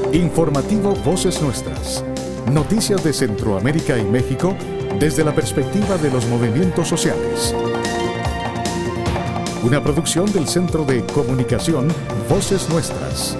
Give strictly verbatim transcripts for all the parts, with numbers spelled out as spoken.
Informativo Voces Nuestras. Noticias de Centroamérica y México desde la perspectiva de los movimientos sociales. Una producción del Centro de Comunicación Voces Nuestras.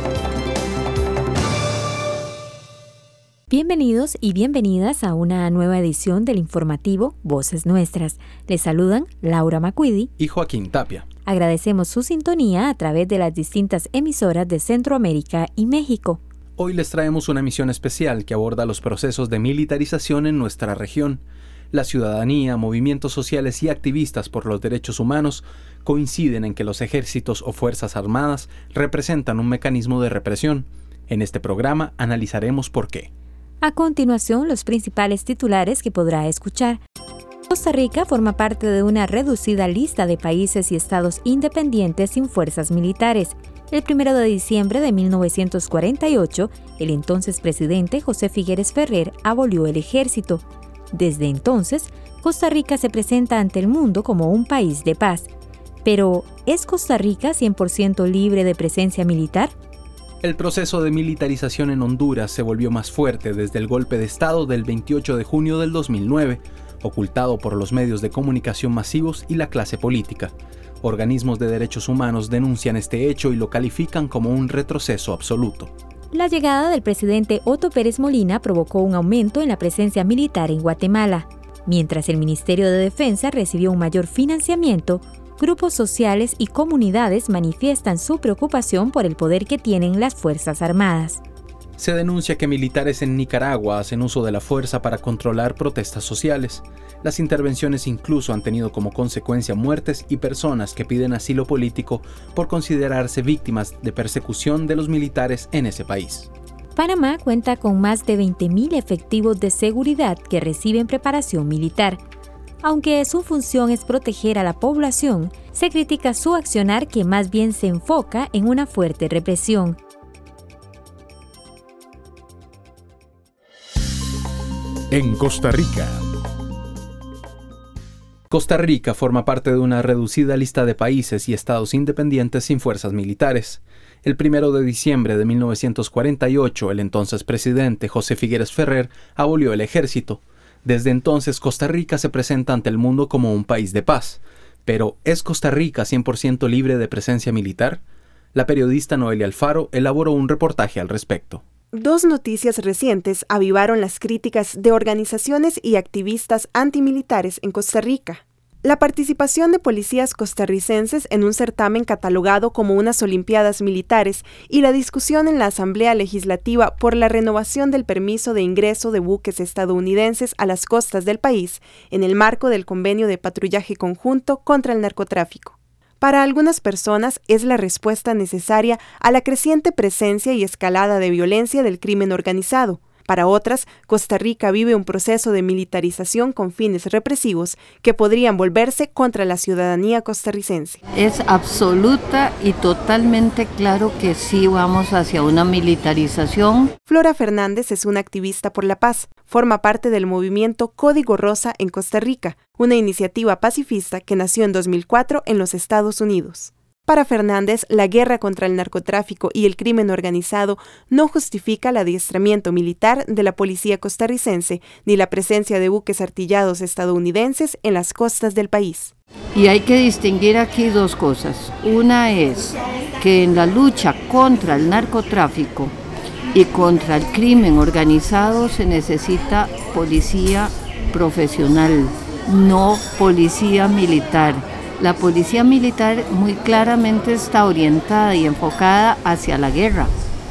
Bienvenidos y bienvenidas a una nueva edición del informativo Voces Nuestras. Les saludan Laura Macuidi y Joaquín Tapia. Agradecemos su sintonía a través de las distintas emisoras de Centroamérica y México. Hoy les traemos una emisión especial que aborda los procesos de militarización en nuestra región. La ciudadanía, movimientos sociales y activistas por los derechos humanos coinciden en que los ejércitos o fuerzas armadas representan un mecanismo de represión. En este programa analizaremos por qué. A continuación, los principales titulares que podrá escuchar. Costa Rica forma parte de una reducida lista de países y estados independientes sin fuerzas militares. El primero de diciembre de mil novecientos cuarenta y ocho, el entonces presidente José Figueres Ferrer abolió el ejército. Desde entonces, Costa Rica se presenta ante el mundo como un país de paz. Pero, ¿es Costa Rica cien por ciento libre de presencia militar? El proceso de militarización en Honduras se volvió más fuerte desde el golpe de Estado del veintiocho de junio del dos mil nueve, ocultado por los medios de comunicación masivos y la clase política. Organismos de derechos humanos denuncian este hecho y lo califican como un retroceso absoluto. La llegada del presidente Otto Pérez Molina provocó un aumento en la presencia militar en Guatemala. Mientras el Ministerio de Defensa recibió un mayor financiamiento, grupos sociales y comunidades manifiestan su preocupación por el poder que tienen las Fuerzas Armadas. Se denuncia que militares en Nicaragua hacen uso de la fuerza para controlar protestas sociales. Las intervenciones incluso han tenido como consecuencia muertes y personas que piden asilo político por considerarse víctimas de persecución de los militares en ese país. Panamá cuenta con más de veinte mil efectivos de seguridad que reciben preparación militar. Aunque su función es proteger a la población, se critica su accionar que más bien se enfoca en una fuerte represión. En Costa Rica. Costa Rica forma parte de una reducida lista de países y estados independientes sin fuerzas militares. El primero de diciembre de mil novecientos cuarenta y ocho, el entonces presidente José Figueres Ferrer abolió el ejército. Desde entonces, Costa Rica se presenta ante el mundo como un país de paz. Pero, ¿es Costa Rica cien por ciento libre de presencia militar? La periodista Noelia Alfaro elaboró un reportaje al respecto. Dos noticias recientes avivaron las críticas de organizaciones y activistas antimilitares en Costa Rica. La participación de policías costarricenses en un certamen catalogado como unas Olimpiadas Militares y la discusión en la Asamblea Legislativa por la renovación del permiso de ingreso de buques estadounidenses a las costas del país en el marco del Convenio de Patrullaje Conjunto contra el Narcotráfico. Para algunas personas es la respuesta necesaria a la creciente presencia y escalada de violencia del crimen organizado. Para otras, Costa Rica vive un proceso de militarización con fines represivos que podrían volverse contra la ciudadanía costarricense. Es absoluta y totalmente claro que sí vamos hacia una militarización. Flora Fernández es una activista por la paz. Forma parte del movimiento Código Rosa en Costa Rica, una iniciativa pacifista que nació en dos mil cuatro en los Estados Unidos. Para Fernández, la guerra contra el narcotráfico y el crimen organizado no justifica el adiestramiento militar de la policía costarricense ni la presencia de buques artillados estadounidenses en las costas del país. Y hay que distinguir aquí dos cosas. Una es que en la lucha contra el narcotráfico y contra el crimen organizado se necesita policía profesional, no policía militar. La policía militar muy claramente está orientada y enfocada hacia la guerra,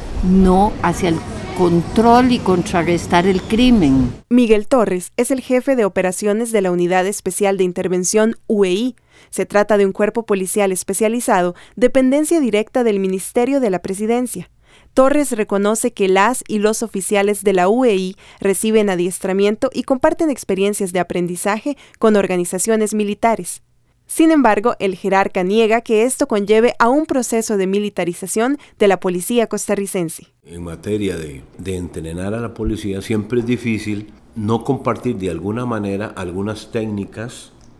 no hacia el control y contrarrestar el crimen. Miguel Torres es el jefe de operaciones de la Unidad Especial de Intervención U E I. Se trata de un cuerpo policial especializado, dependencia directa del Ministerio de la Presidencia. Torres reconoce que las y los oficiales de la U E I reciben adiestramiento y comparten experiencias de aprendizaje con organizaciones militares. Sin embargo, el jerarca niega que esto conlleve a un proceso de militarización de la policía costarricense. En materia de, de entrenar a la policía, siempre es difícil no compartir de alguna manera algunas técnicas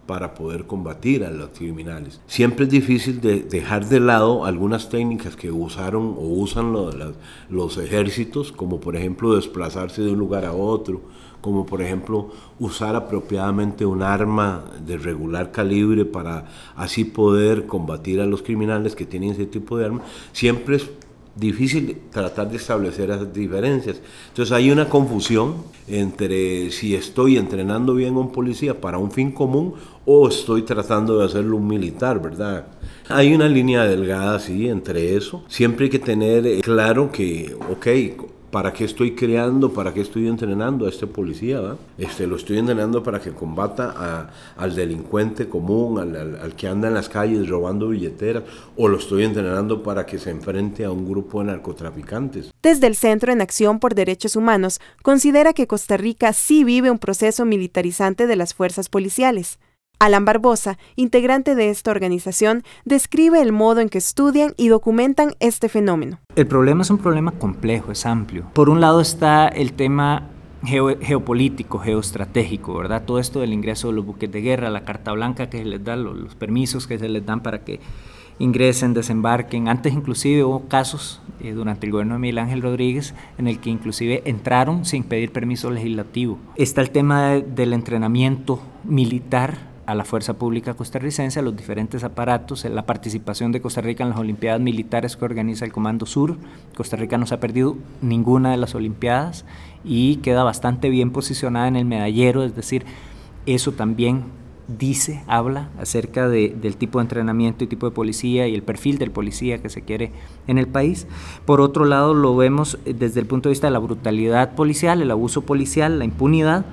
para poder combatir a los criminales. Siempre es difícil de dejar de lado algunas técnicas que usaron o usan los, los ejércitos, como por ejemplo desplazarse de un lugar a otro, como por ejemplo usar apropiadamente un arma de regular calibre para así poder combatir a los criminales que tienen ese tipo de armas. Siempre es difícil tratar de establecer esas diferencias. Entonces hay una confusión entre si estoy entrenando bien a un policía para un fin común o estoy tratando de hacerlo un militar, ¿verdad? Hay una línea delgada, sí, entre eso. Siempre hay que tener claro que, ok, ¿para qué estoy creando, para qué estoy entrenando a este policía? ¿Va? Este, lo estoy entrenando para que combata a, al delincuente común, al, al, al que anda en las calles robando billeteras, o lo estoy entrenando para que se enfrente a un grupo de narcotraficantes. Desde el Centro en Acción por Derechos Humanos, considera que Costa Rica sí vive un proceso militarizante de las fuerzas policiales. Alan Barbosa, integrante de esta organización, describe el modo en que estudian y documentan este fenómeno. El problema es un problema complejo, es amplio. Por un lado está el tema geo, geopolítico, geoestratégico, ¿verdad? Todo esto del ingreso de los buques de guerra, la carta blanca que se les da, los, los permisos que se les dan para que ingresen, desembarquen. Antes inclusive hubo casos eh, durante el gobierno de Miguel Ángel Rodríguez en el que inclusive entraron sin pedir permiso legislativo. Está el tema de, del entrenamiento militar a la fuerza pública costarricense, a los diferentes aparatos, la participación de Costa Rica en las Olimpiadas Militares que organiza el Comando Sur. Costa Rica no se ha perdido ninguna de las Olimpiadas y queda bastante bien posicionada en el medallero, es decir, eso también dice, habla acerca de, del tipo de entrenamiento y tipo de policía y el perfil del policía que se quiere en el país. Por otro lado, lo vemos desde el punto de vista de la brutalidad policial, el abuso policial, la impunidad.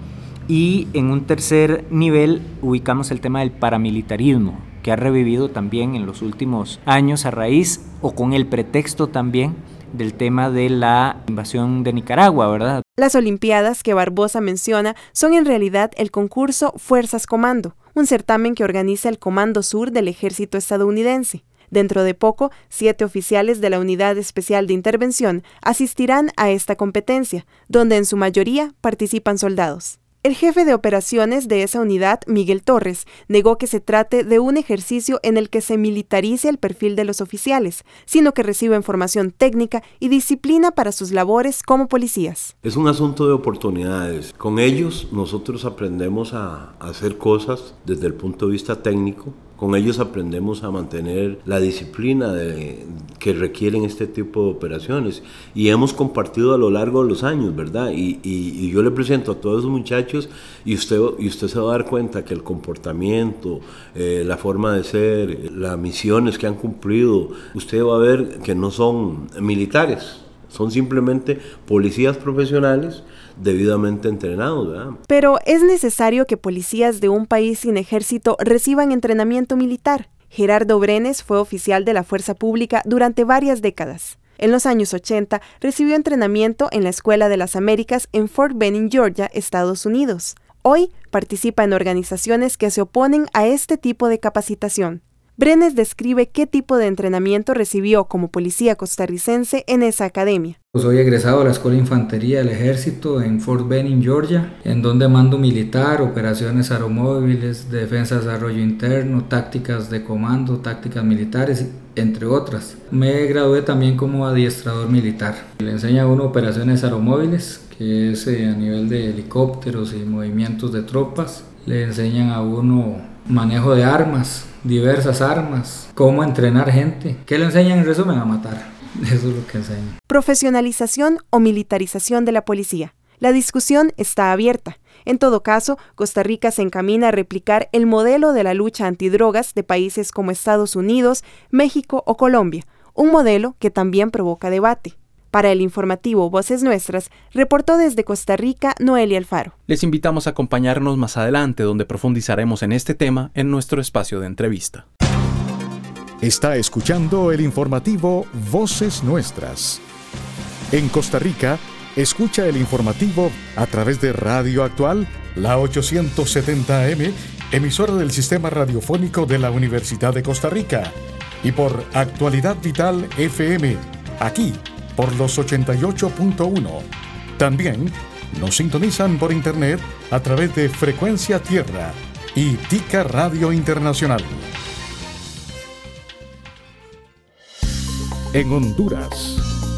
Y en un tercer nivel ubicamos el tema del paramilitarismo, que ha revivido también en los últimos años a raíz o con el pretexto también del tema de la invasión de Nicaragua, ¿verdad? Las Olimpiadas que Barbosa menciona son en realidad el concurso Fuerzas Comando, un certamen que organiza el Comando Sur del Ejército estadounidense. Dentro de poco, siete oficiales de la Unidad Especial de Intervención asistirán a esta competencia, donde en su mayoría participan soldados. El jefe de operaciones de esa unidad, Miguel Torres, negó que se trate de un ejercicio en el que se militarice el perfil de los oficiales, sino que reciben formación técnica y disciplina para sus labores como policías. Es un asunto de oportunidades. Con ellos nosotros aprendemos a hacer cosas desde el punto de vista técnico. Con ellos aprendemos a mantener la disciplina de, que requieren este tipo de operaciones y hemos compartido a lo largo de los años, ¿verdad? Y, y, y yo le presento a todos esos muchachos y usted, y usted se va a dar cuenta que el comportamiento, eh, la forma de ser, las misiones que han cumplido, usted va a ver que no son militares, son simplemente policías profesionales debidamente entrenados, ¿verdad? Pero ¿es necesario que policías de un país sin ejército reciban entrenamiento militar? Gerardo Brenes fue oficial de la Fuerza Pública durante varias décadas. En los años ochenta recibió entrenamiento en la Escuela de las Américas en Fort Benning, Georgia, Estados Unidos. Hoy participa en organizaciones que se oponen a este tipo de capacitación. Brenes describe qué tipo de entrenamiento recibió como policía costarricense en esa academia. Soy egresado de la Escuela de Infantería del Ejército en Fort Benning, Georgia, en donde mando militar, operaciones aeromóviles, defensa de desarrollo interno, tácticas de comando, tácticas militares, entre otras. Me gradué también como adiestrador militar. Le enseña a uno operaciones aeromóviles, que es eh, a nivel de helicópteros y movimientos de tropas. Le enseñan a uno manejo de armas, diversas armas, cómo entrenar gente. ¿Qué le enseñan en resumen? A matar. Eso es lo que enseñan. Profesionalización o militarización de la policía. La discusión está abierta. En todo caso, Costa Rica se encamina a replicar el modelo de la lucha antidrogas de países como Estados Unidos, México o Colombia, un modelo que también provoca debate. Para el informativo Voces Nuestras, reportó desde Costa Rica Noelia Alfaro. Les invitamos a acompañarnos más adelante, donde profundizaremos en este tema en nuestro espacio de entrevista. Está escuchando el informativo Voces Nuestras. En Costa Rica, escucha el informativo a través de Radio Actual, la ochocientos setenta A M, emisora del Sistema Radiofónico de la Universidad de Costa Rica, y por Actualidad Vital F M, aquí, por los ochenta y ocho punto uno. También nos sintonizan por internet a través de Frecuencia Tierra, y Tica Radio Internacional. En Honduras.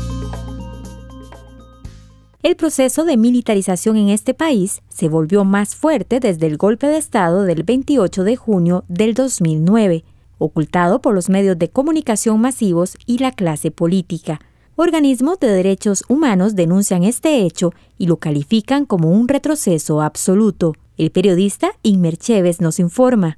El proceso de militarización en este país se volvió más fuerte desde el golpe de Estado del veintiocho de junio del dos mil nueve, ocultado por los medios de comunicación masivos y la clase política. Organismos de derechos humanos denuncian este hecho y lo califican como un retroceso absoluto. El periodista Inmer Chévez nos informa.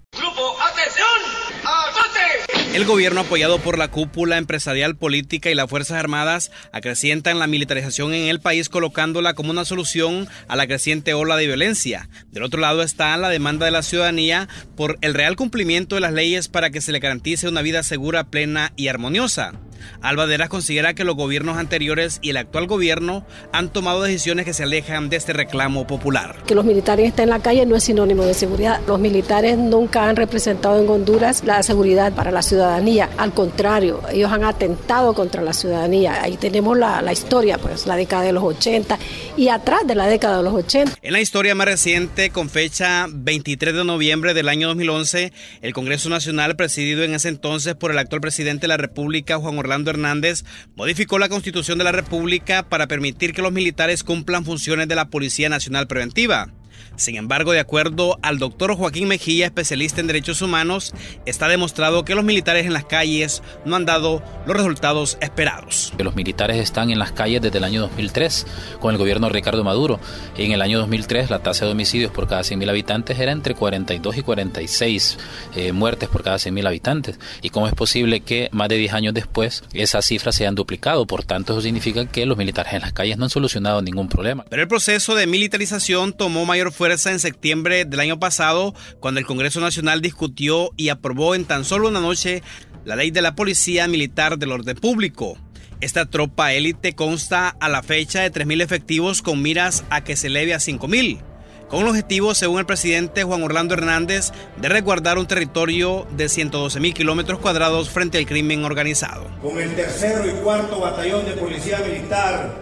El gobierno, apoyado por la cúpula empresarial, política y las Fuerzas Armadas, acrecientan la militarización en el país, colocándola como una solución a la creciente ola de violencia. Del otro lado está la demanda de la ciudadanía por el real cumplimiento de las leyes para que se le garantice una vida segura, plena y armoniosa. Alba Deras considera que los gobiernos anteriores y el actual gobierno han tomado decisiones que se alejan de este reclamo popular. Que los militares estén en la calle no es sinónimo de seguridad. Los militares nunca han representado en Honduras la seguridad para la ciudadanía. Al contrario, ellos han atentado contra la ciudadanía. Ahí tenemos la, la historia, pues la década de los ochenta y atrás de la década de los ochenta. En la historia más reciente, con fecha veintitrés de noviembre del año dos mil once, el Congreso Nacional, presidido en ese entonces por el actual presidente de la República, Juan Orlando Hernández, modificó la Constitución de la República para permitir que los militares cumplan funciones de la Policía Nacional Preventiva. Sin embargo, de acuerdo al doctor Joaquín Mejía, especialista en derechos humanos, está demostrado que los militares en las calles no han dado los resultados esperados. Los militares están en las calles desde el año dos mil tres, con el gobierno de Ricardo Maduro. En el año dos mil tres, la tasa de homicidios por cada cien mil habitantes era entre cuarenta y dos y cuarenta y seis eh, muertes por cada cien mil habitantes. ¿Y cómo es posible que más de diez años después esas cifras se hayan duplicado? Por tanto, eso significa que los militares en las calles no han solucionado ningún problema. Pero el proceso de militarización tomó mayor fuerza en septiembre del año pasado, cuando el Congreso Nacional discutió y aprobó en tan solo una noche la ley de la Policía Militar del Orden Público. Esta tropa élite consta a la fecha de tres mil efectivos con miras a que se eleve a cinco mil, con el objetivo, según el presidente Juan Orlando Hernández, de resguardar un territorio de ciento doce mil kilómetros cuadrados frente al crimen organizado. Con el tercero y cuarto batallón de Policía Militar,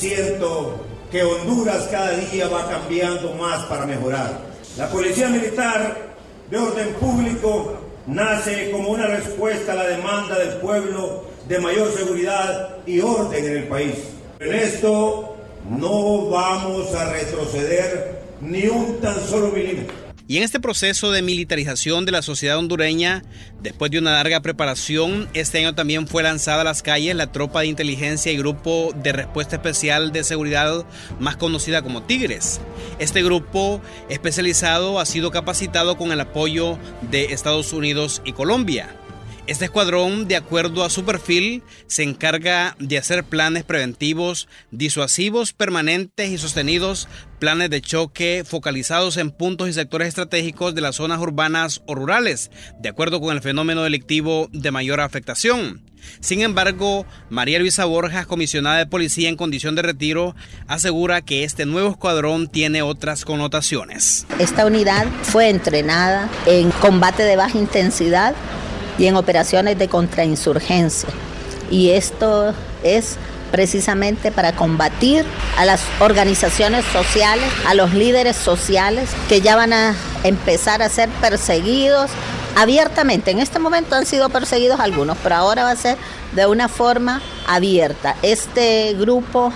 siento que Honduras cada día va cambiando más para mejorar. La Policía Militar de Orden Público nace como una respuesta a la demanda del pueblo de mayor seguridad y orden en el país. En esto no vamos a retroceder ni un tan solo milímetro. Y en este proceso de militarización de la sociedad hondureña, después de una larga preparación, este año también fue lanzada a las calles la tropa de inteligencia y grupo de respuesta especial de seguridad, más conocida como Tigres. Este grupo especializado ha sido capacitado con el apoyo de Estados Unidos y Colombia. Este escuadrón, de acuerdo a su perfil, se encarga de hacer planes preventivos, disuasivos, permanentes y sostenidos, planes de choque focalizados en puntos y sectores estratégicos de las zonas urbanas o rurales, de acuerdo con el fenómeno delictivo de mayor afectación. Sin embargo, María Luisa Borjas, comisionada de policía en condición de retiro, asegura que este nuevo escuadrón tiene otras connotaciones. Esta unidad fue entrenada en combate de baja intensidad y en operaciones de contrainsurgencia. Y esto es precisamente para combatir a las organizaciones sociales, a los líderes sociales que ya van a empezar a ser perseguidos abiertamente. En este momento han sido perseguidos algunos, pero ahora va a ser de una forma abierta. Este grupo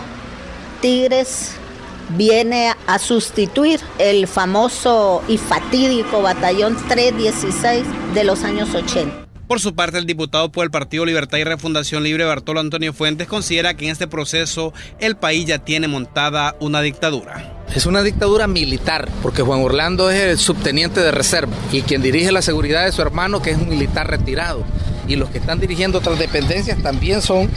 Tigres viene a sustituir el famoso y fatídico batallón trescientos dieciséis de los años ochenta. Por su parte, el diputado por el Partido Libertad y Refundación Libre, Bartolo Antonio Fuentes, considera que en este proceso el país ya tiene montada una dictadura. Es una dictadura militar, porque Juan Orlando es el subteniente de reserva y quien dirige la seguridad de su hermano, que es un militar retirado. Y los que están dirigiendo otras dependencias también son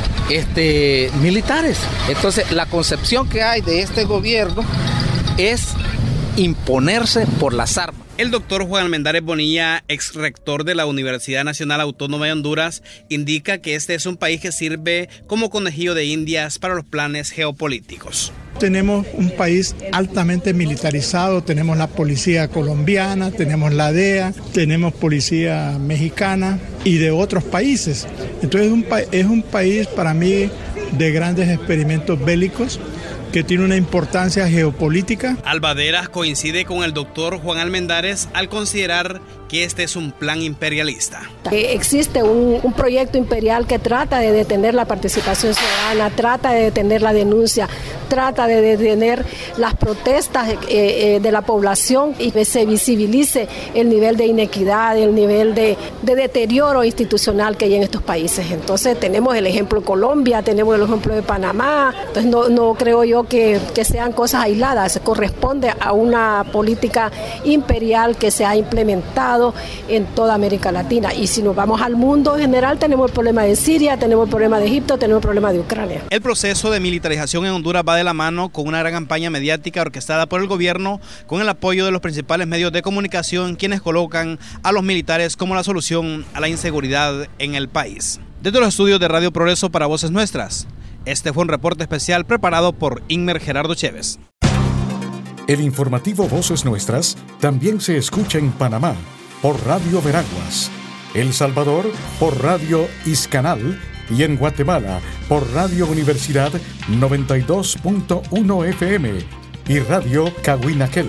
este, militares. Entonces, la concepción que hay de este gobierno es imponerse por las armas. El doctor Juan Almendares Bonilla, ex rector de la Universidad Nacional Autónoma de Honduras, indica que este es un país que sirve como conejillo de indias para los planes geopolíticos. Tenemos un país altamente militarizado, tenemos la policía colombiana, tenemos la D E A, tenemos policía mexicana y de otros países. Entonces es un, pa- es un país para mí de grandes experimentos bélicos que tiene una importancia geopolítica. Albaderas coincide con el doctor Juan Almendares al considerar que este es un plan imperialista. Existe un, un proyecto imperial que trata de detener la participación ciudadana, trata de detener la denuncia, trata de detener las protestas eh, eh, de la población y que se visibilice el nivel de inequidad, el nivel de, de deterioro institucional que hay en estos países. Entonces tenemos el ejemplo de Colombia, tenemos el ejemplo de Panamá, entonces no, no creo yo que, que sean cosas aisladas, corresponde a una política imperial que se ha implementado en toda América Latina. Y si nos vamos al mundo en general, tenemos el problema de Siria, tenemos el problema de Egipto, tenemos el problema de Ucrania. El proceso de militarización en Honduras va de la mano con una gran campaña mediática orquestada por el gobierno, con el apoyo de los principales medios de comunicación, quienes colocan a los militares como la solución a la inseguridad en el país. Desde los estudios de Radio Progreso para Voces Nuestras, este fue un reporte especial preparado por Inmer Gerardo Chévez. El informativo Voces Nuestras también se escucha en Panamá por Radio Veraguas, El Salvador por Radio Iscanal y en Guatemala por Radio Universidad noventa y dos punto uno F M y Radio Cahuinaquel.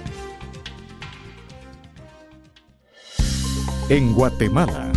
En Guatemala.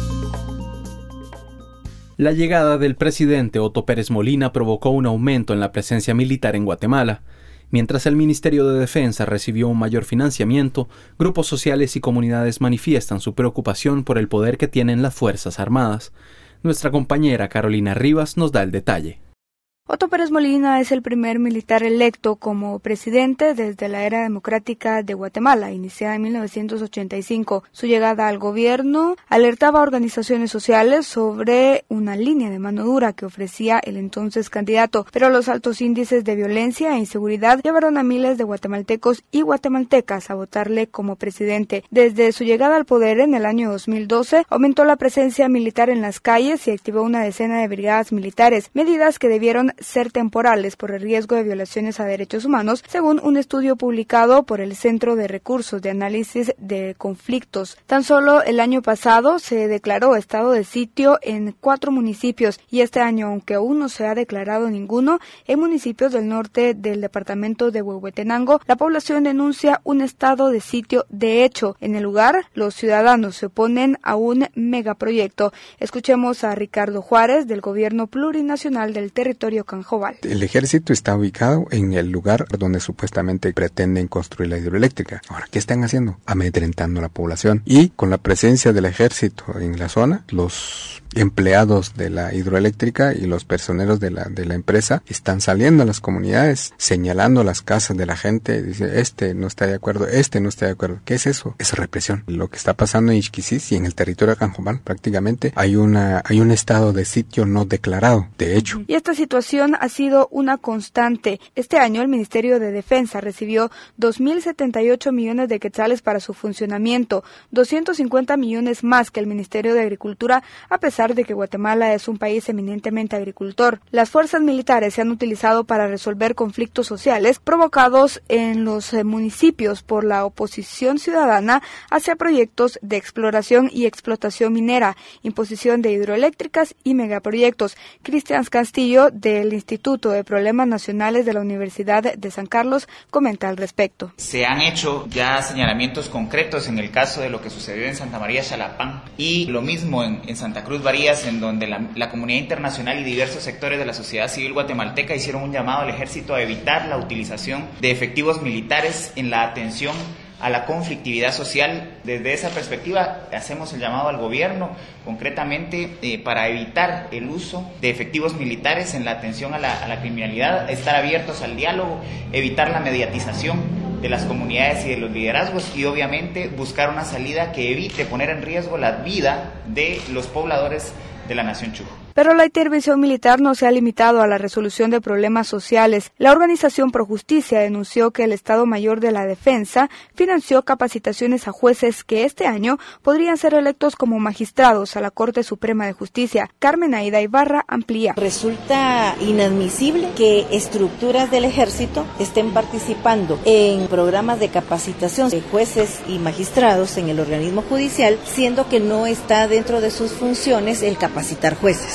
La llegada del presidente Otto Pérez Molina provocó un aumento en la presencia militar en Guatemala. Mientras el Ministerio de Defensa recibió un mayor financiamiento, grupos sociales y comunidades manifiestan su preocupación por el poder que tienen las Fuerzas Armadas. Nuestra compañera Carolina Rivas nos da el detalle. Otto Pérez Molina es el primer militar electo como presidente desde la era democrática de Guatemala, iniciada en mil novecientos ochenta y cinco. Su llegada al gobierno alertaba a organizaciones sociales sobre una línea de mano dura que ofrecía el entonces candidato, pero los altos índices de violencia e inseguridad llevaron a miles de guatemaltecos y guatemaltecas a votarle como presidente. Desde su llegada al poder en el año dos mil doce, aumentó la presencia militar en las calles y activó una decena de brigadas militares, medidas que debieron ser temporales por el riesgo de violaciones a derechos humanos, según un estudio publicado por el Centro de Recursos de Análisis de Conflictos. Tan solo el año pasado se declaró estado de sitio en cuatro municipios y este año, aunque aún no se ha declarado ninguno, en municipios del norte del departamento de Huehuetenango, la población denuncia un estado de sitio. De hecho, en el lugar, los ciudadanos se oponen a un megaproyecto. Escuchemos a Ricardo Juárez, del Gobierno Plurinacional del Territorio Canjobal. El ejército está ubicado en el lugar donde supuestamente pretenden construir la hidroeléctrica. Ahora, ¿qué están haciendo? Amedrentando a la población. Y con la presencia del ejército en la zona, los empleados de la hidroeléctrica y los personeros de la de la empresa están saliendo a las comunidades, señalando las casas de la gente, dice, este no está de acuerdo, este no está de acuerdo. ¿Qué es eso? Es represión. Lo que está pasando en Ixquisis y en el territorio de Canjobal, prácticamente hay una hay un estado de sitio no declarado, de hecho. Y esta situación ha sido una constante. Este año el Ministerio de Defensa recibió dos mil setenta y ocho millones de quetzales para su funcionamiento, doscientos cincuenta millones más que el Ministerio de Agricultura, a pesar de que Guatemala es un país eminentemente agricultor. Las fuerzas militares se han utilizado para resolver conflictos sociales provocados en los municipios por la oposición ciudadana hacia proyectos de exploración y explotación minera, imposición de hidroeléctricas y megaproyectos. Cristian Castillo, del Instituto de Problemas Nacionales de la Universidad de San Carlos, comenta al respecto. Se han hecho ya señalamientos concretos en el caso de lo que sucedió en Santa María Xalapán y lo mismo en, en Santa Cruz Varías, en donde la, la comunidad internacional y diversos sectores de la sociedad civil guatemalteca hicieron un llamado al ejército a evitar la utilización de efectivos militares en la atención a la conflictividad social. Desde esa perspectiva hacemos el llamado al gobierno concretamente eh, para evitar el uso de efectivos militares en la atención a la, a la criminalidad, estar abiertos al diálogo, evitar la mediatización de las comunidades y de los liderazgos y obviamente buscar una salida que evite poner en riesgo la vida de los pobladores de la nación Chuj. Pero la intervención militar no se ha limitado a la resolución de problemas sociales. La organización Pro Justicia denunció que el Estado Mayor de la Defensa financió capacitaciones a jueces que este año podrían ser electos como magistrados a la Corte Suprema de Justicia. Carmen Aida Ibarra amplía. Resulta inadmisible que estructuras del ejército estén participando en programas de capacitación de jueces y magistrados en el organismo judicial, siendo que no está dentro de sus funciones el capacitar jueces.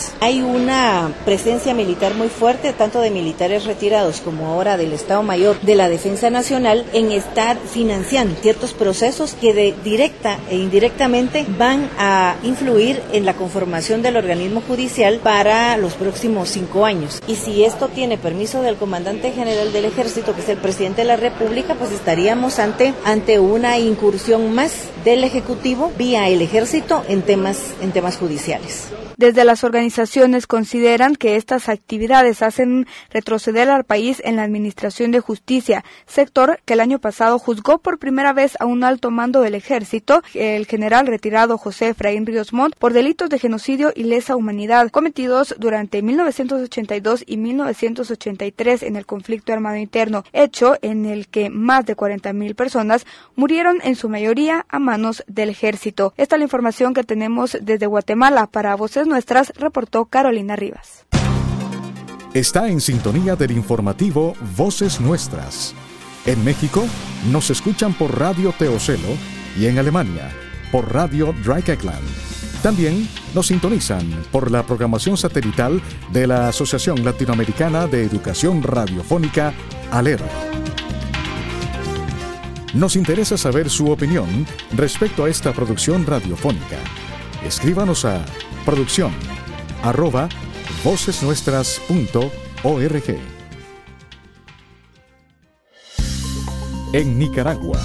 país. Hay una presencia militar muy fuerte, tanto de militares retirados como ahora del Estado Mayor de la Defensa Nacional, en estar financiando ciertos procesos que de directa e indirectamente van a influir en la conformación del organismo judicial para los próximos cinco años. Y si esto tiene permiso del comandante general del Ejército, que es el presidente de la República, pues estaríamos ante, ante una incursión más del Ejecutivo vía el Ejército en temas, en temas judiciales. Desde las organizaciones consideran que estas actividades hacen retroceder al país en la administración de justicia, sector que el año pasado juzgó por primera vez a un alto mando del Ejército, el general retirado José Efraín Ríos Montt, por delitos de genocidio y lesa humanidad cometidos durante mil novecientos ochenta y dos y mil novecientos ochenta y tres en el conflicto armado interno, hecho en el que más de cuarenta mil personas murieron, en su mayoría a manos del Ejército. Esta es la información que tenemos desde Guatemala. Para Voces Nuestras, reportó Carolina Rivas. Está en sintonía del informativo Voces Nuestras. En México nos escuchan por Radio Teocelo y en Alemania por Radio Dreieckland. También nos sintonizan por la programación satelital de la Asociación Latinoamericana de Educación Radiofónica, ALER. Nos interesa saber su opinión respecto a esta producción radiofónica. Escríbanos a producción arroba vocesnuestras punto org. En Nicaragua,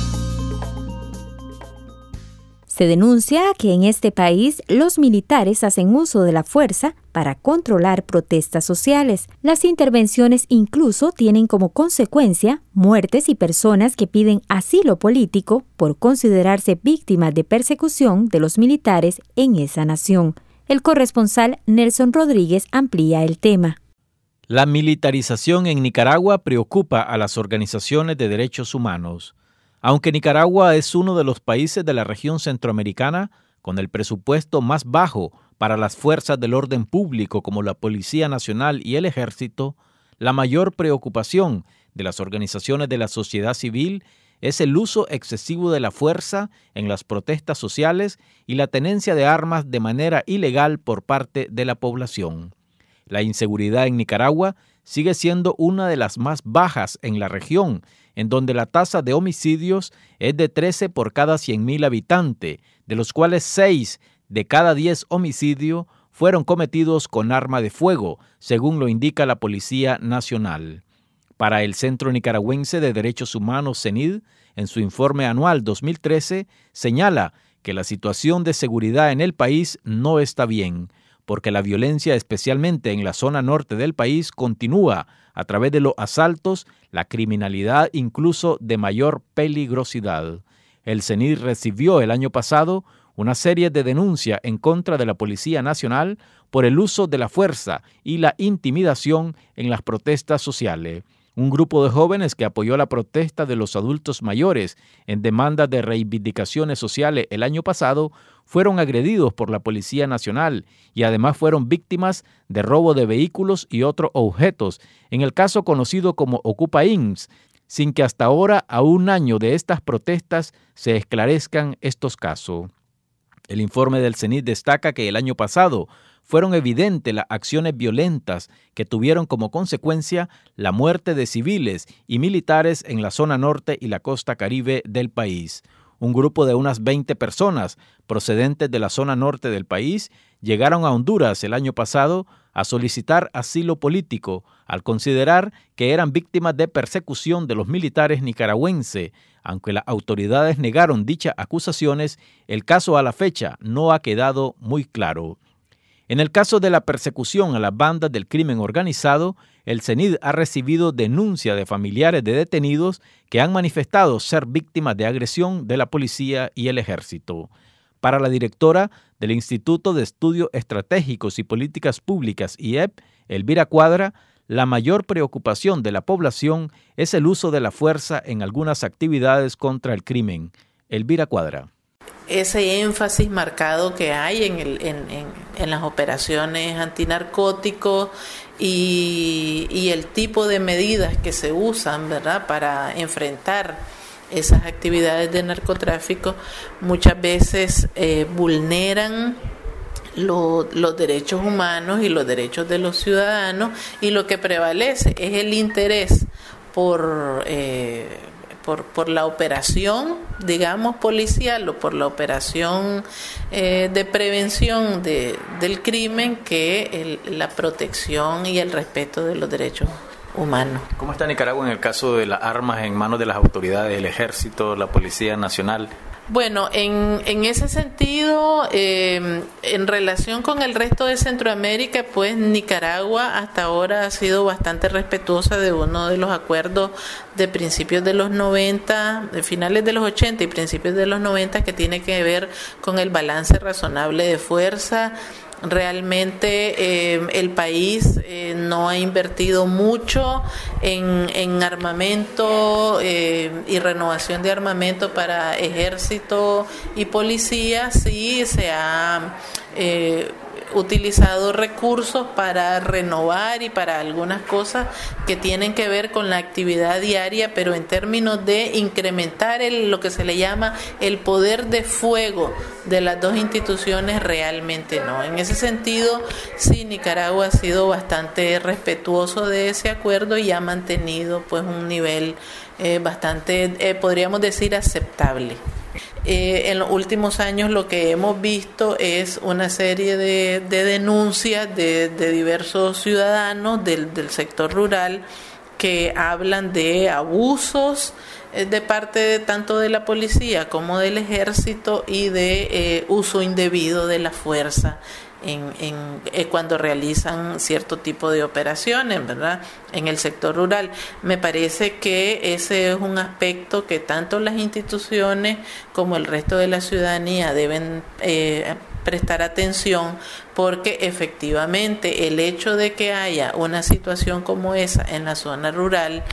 se denuncia que en este país los militares hacen uso de la fuerza para controlar protestas sociales. Las intervenciones incluso tienen como consecuencia muertes y personas que piden asilo político por considerarse víctimas de persecución de los militares en esa nación. El corresponsal Nelson Rodríguez amplía el tema. La militarización en Nicaragua preocupa a las organizaciones de derechos humanos. Aunque Nicaragua es uno de los países de la región centroamericana con el presupuesto más bajo para las fuerzas del orden público como la Policía Nacional y el Ejército, la mayor preocupación de las organizaciones de la sociedad civil es el uso excesivo de la fuerza en las protestas sociales y la tenencia de armas de manera ilegal por parte de la población. La inseguridad en Nicaragua sigue siendo una de las más bajas en la región, en donde la tasa de homicidios es de trece por cada cien mil habitantes, de los cuales seis de cada diez homicidios fueron cometidos con arma de fuego, según lo indica la Policía Nacional. Para el Centro Nicaragüense de Derechos Humanos, CENID, en su informe anual dos mil trece, señala que la situación de seguridad en el país no está bien, porque la violencia, especialmente en la zona norte del país, continúa a través de los asaltos, la criminalidad incluso de mayor peligrosidad. El CENID recibió el año pasado una serie de denuncias en contra de la Policía Nacional por el uso de la fuerza y la intimidación en las protestas sociales. Un grupo de jóvenes que apoyó la protesta de los adultos mayores en demanda de reivindicaciones sociales el año pasado fueron agredidos por la Policía Nacional y además fueron víctimas de robo de vehículos y otros objetos, en el caso conocido como Ocupa I M S S, sin que hasta ahora, a un año de estas protestas, se esclarezcan estos casos. El informe del CENID destaca que el año pasado fueron evidentes las acciones violentas que tuvieron como consecuencia la muerte de civiles y militares en la zona norte y la costa caribe del país. Un grupo de unas veinte personas procedentes de la zona norte del país llegaron a Honduras el año pasado a solicitar asilo político al considerar que eran víctimas de persecución de los militares nicaragüenses. Aunque las autoridades negaron dichas acusaciones, el caso a la fecha no ha quedado muy claro. En el caso de la persecución a las bandas del crimen organizado, el CENID ha recibido denuncia de familiares de detenidos que han manifestado ser víctimas de agresión de la policía y el ejército. Para la directora del Instituto de Estudios Estratégicos y Políticas Públicas, I E P, Elvira Cuadra, la mayor preocupación de la población es el uso de la fuerza en algunas actividades contra el crimen. Elvira Cuadra. Ese énfasis marcado que hay en, el, en, en, en las operaciones antinarcóticos y, y el tipo de medidas que se usan, ¿verdad?, para enfrentar esas actividades de narcotráfico, muchas veces eh, vulneran lo, los derechos humanos y los derechos de los ciudadanos, y lo que prevalece es el interés por... Eh, Por, por la operación, digamos, policial o por la operación eh, de prevención de, del crimen que el, la protección y el respeto de los derechos humanos. ¿Cómo está Nicaragua en el caso de las armas en manos de las autoridades, el ejército, la Policía Nacional? Bueno, en, en ese sentido, eh, en relación con el resto de Centroamérica, pues Nicaragua hasta ahora ha sido bastante respetuosa de uno de los acuerdos de principios de los noventa, de finales de los ochenta y principios de los noventa, que tiene que ver con el balance razonable de fuerza. Realmente eh, el país eh, no ha invertido mucho en, en armamento eh, y renovación de armamento para ejército y policía. Sí se ha eh, utilizado recursos para renovar y para algunas cosas que tienen que ver con la actividad diaria, pero en términos de incrementar el, lo que se le llama el poder de fuego de las dos instituciones, realmente no. En ese sentido, sí, Nicaragua ha sido bastante respetuoso de ese acuerdo y ha mantenido pues un nivel eh, bastante, eh, podríamos decir, aceptable. Eh, en los últimos años lo que hemos visto es una serie de, de denuncias de, de diversos ciudadanos del, del sector rural que hablan de abusos eh, de parte de, tanto de la policía como del ejército y de eh, uso indebido de la fuerza En, en, eh, cuando realizan cierto tipo de operaciones, ¿verdad?, en el sector rural. Me parece que ese es un aspecto que tanto las instituciones como el resto de la ciudadanía deben eh, prestar atención, porque efectivamente el hecho de que haya una situación como esa en la zona rural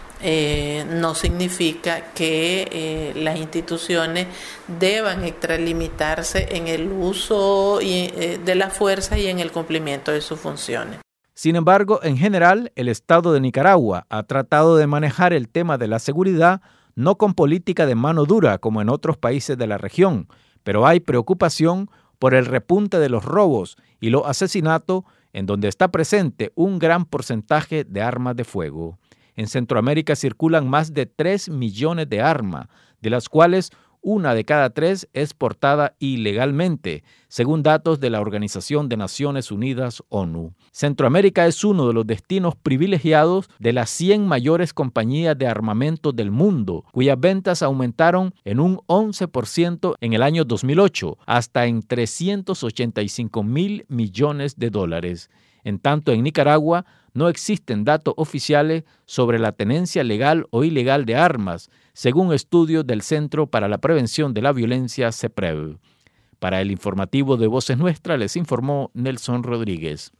Eh, no significa que eh, las instituciones deban extralimitarse en el uso y, eh, de la fuerza y en el cumplimiento de sus funciones. Sin embargo, en general, el Estado de Nicaragua ha tratado de manejar el tema de la seguridad no con política de mano dura como en otros países de la región, pero hay preocupación por el repunte de los robos y los asesinatos, en donde está presente un gran porcentaje de armas de fuego. En Centroamérica circulan más de tres millones de armas, de las cuales una de cada tres es portada ilegalmente, según datos de la Organización de Naciones Unidas, ONU. Centroamérica es uno de los destinos privilegiados de las cien mayores compañías de armamento del mundo, cuyas ventas aumentaron en un once por ciento en el año dos mil ocho, hasta en trescientos ochenta y cinco mil millones de dólares. En tanto, en Nicaragua no existen datos oficiales sobre la tenencia legal o ilegal de armas, según estudios del Centro para la Prevención de la Violencia, CEPREV. Para el informativo de Voces Nuestras, les informó Nelson Rodríguez.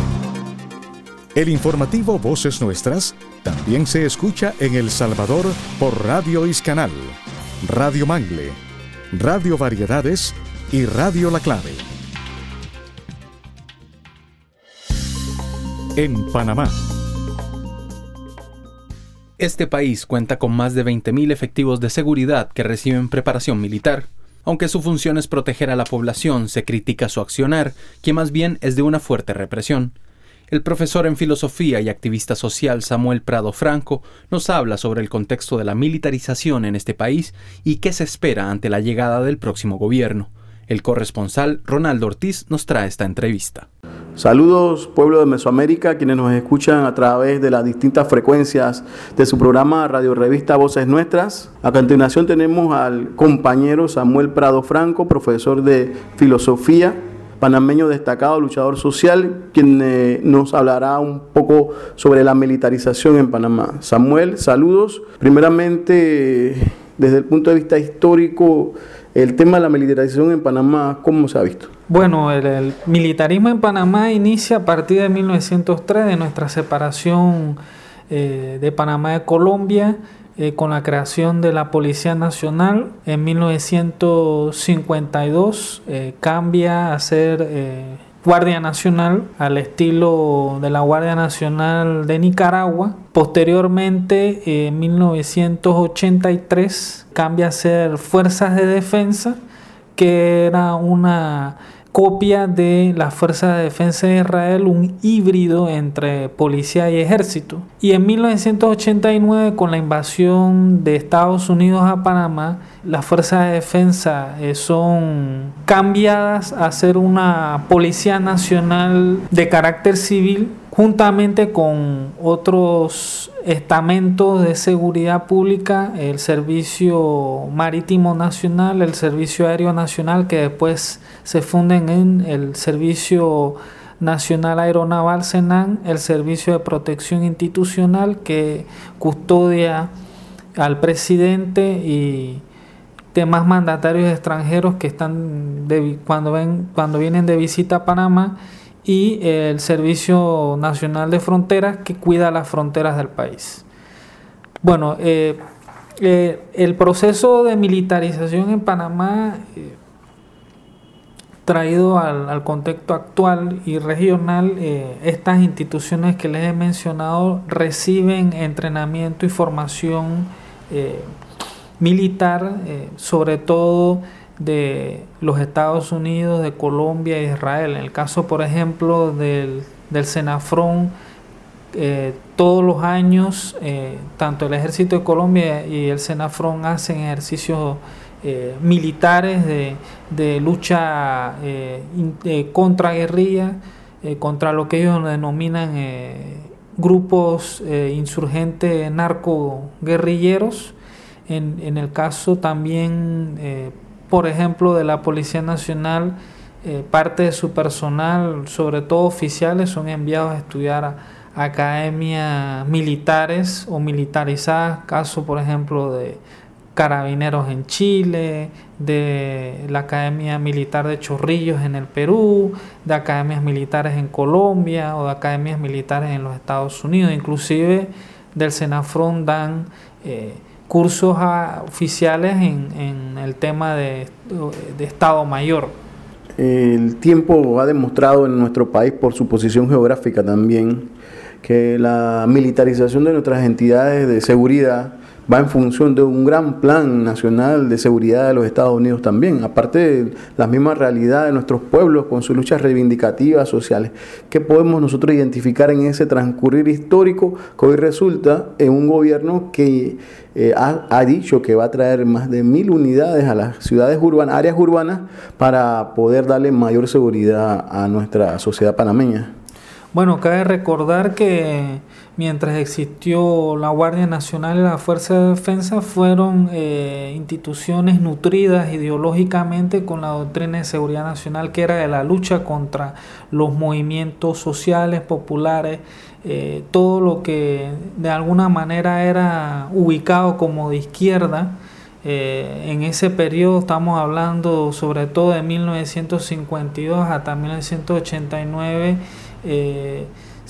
El informativo Voces Nuestras también se escucha en El Salvador por Radio Iscanal, Radio Mangle, Radio Variedades y Radio La Clave. En Panamá. Este país cuenta con más de veinte mil efectivos de seguridad que reciben preparación militar. Aunque su función es proteger a la población, se critica su accionar, que más bien es de una fuerte represión. El profesor en filosofía y activista social Samuel Prado Franco nos habla sobre el contexto de la militarización en este país y qué se espera ante la llegada del próximo gobierno. El corresponsal Ronaldo Ortiz nos trae esta entrevista. Saludos, pueblo de Mesoamérica, quienes nos escuchan a través de las distintas frecuencias de su programa Radio Revista Voces Nuestras. A continuación tenemos al compañero Samuel Prado Franco, profesor de filosofía, panameño destacado, luchador social, quien eh, nos hablará un poco sobre la militarización en Panamá. Samuel, saludos. Primeramente, desde el punto de vista histórico, el tema de la militarización en Panamá, ¿cómo se ha visto? Bueno, el, el militarismo en Panamá inicia a partir de mil novecientos tres, de nuestra separación eh, de Panamá de Colombia, eh, con la creación de la Policía Nacional. En mil novecientos cincuenta y dos eh, cambia a ser eh, Guardia Nacional, al estilo de la Guardia Nacional de Nicaragua. Posteriormente, eh, en mil novecientos ochenta y tres, cambia a ser Fuerzas de Defensa, que era una copia de las Fuerzas de Defensa de Israel, un híbrido entre policía y ejército. Y en mil novecientos ochenta y nueve, con la invasión de Estados Unidos a Panamá, las Fuerzas de Defensa eh, son cambiadas a ser una Policía Nacional de carácter civil, juntamente con otros estamentos de seguridad pública, el Servicio Marítimo Nacional, el Servicio Aéreo Nacional, que después se funden en el Servicio Nacional Aeronaval SENAN, el Servicio de Protección Institucional, que custodia al presidente y demás mandatarios extranjeros que están de, cuando, ven, cuando vienen de visita a Panamá, y el Servicio Nacional de Fronteras, que cuida las fronteras del país. Bueno, eh, eh, el proceso de militarización en Panamá, eh, traído al, al contexto actual y regional, eh, estas instituciones que les he mencionado reciben entrenamiento y formación eh, militar, eh, sobre todo de los Estados Unidos, de Colombia e Israel. En el caso, por ejemplo, del, del Senafrón, eh, todos los años, eh, tanto el Ejército de Colombia y el Senafrón hacen ejercicios eh, militares de, de lucha eh, eh, contra guerrilla, eh, contra lo que ellos denominan eh, grupos eh, insurgentes narco-guerrilleros. En, en el caso también, eh, por ejemplo, de la Policía Nacional, eh, parte de su personal, sobre todo oficiales, son enviados a estudiar a, a academias militares o militarizadas, caso por ejemplo de Carabineros en Chile, de la Academia Militar de Chorrillos en el Perú, de academias militares en Colombia o de academias militares en los Estados Unidos. Inclusive del Senafrón dan eh, cursos a oficiales en, en el tema de, de Estado Mayor. El tiempo ha demostrado en nuestro país, por su posición geográfica también, que la militarización de nuestras entidades de seguridad va en función de un gran plan nacional de seguridad de los Estados Unidos también, aparte de la misma realidad de nuestros pueblos con sus luchas reivindicativas sociales. ¿Qué podemos nosotros identificar en ese transcurrir histórico que hoy resulta en un gobierno que eh, ha, ha dicho que va a traer más de mil unidades a las ciudades urbanas, áreas urbanas, para poder darle mayor seguridad a nuestra sociedad panameña? Bueno, cabe recordar que mientras existió la Guardia Nacional y la Fuerza de Defensa, fueron eh, instituciones nutridas ideológicamente con la doctrina de seguridad nacional, que era de la lucha contra los movimientos sociales, populares, eh, todo lo que de alguna manera era ubicado como de izquierda. Eh, en ese periodo estamos hablando sobre todo de mil novecientos cincuenta y dos hasta mil novecientos ochenta y nueve. Eh,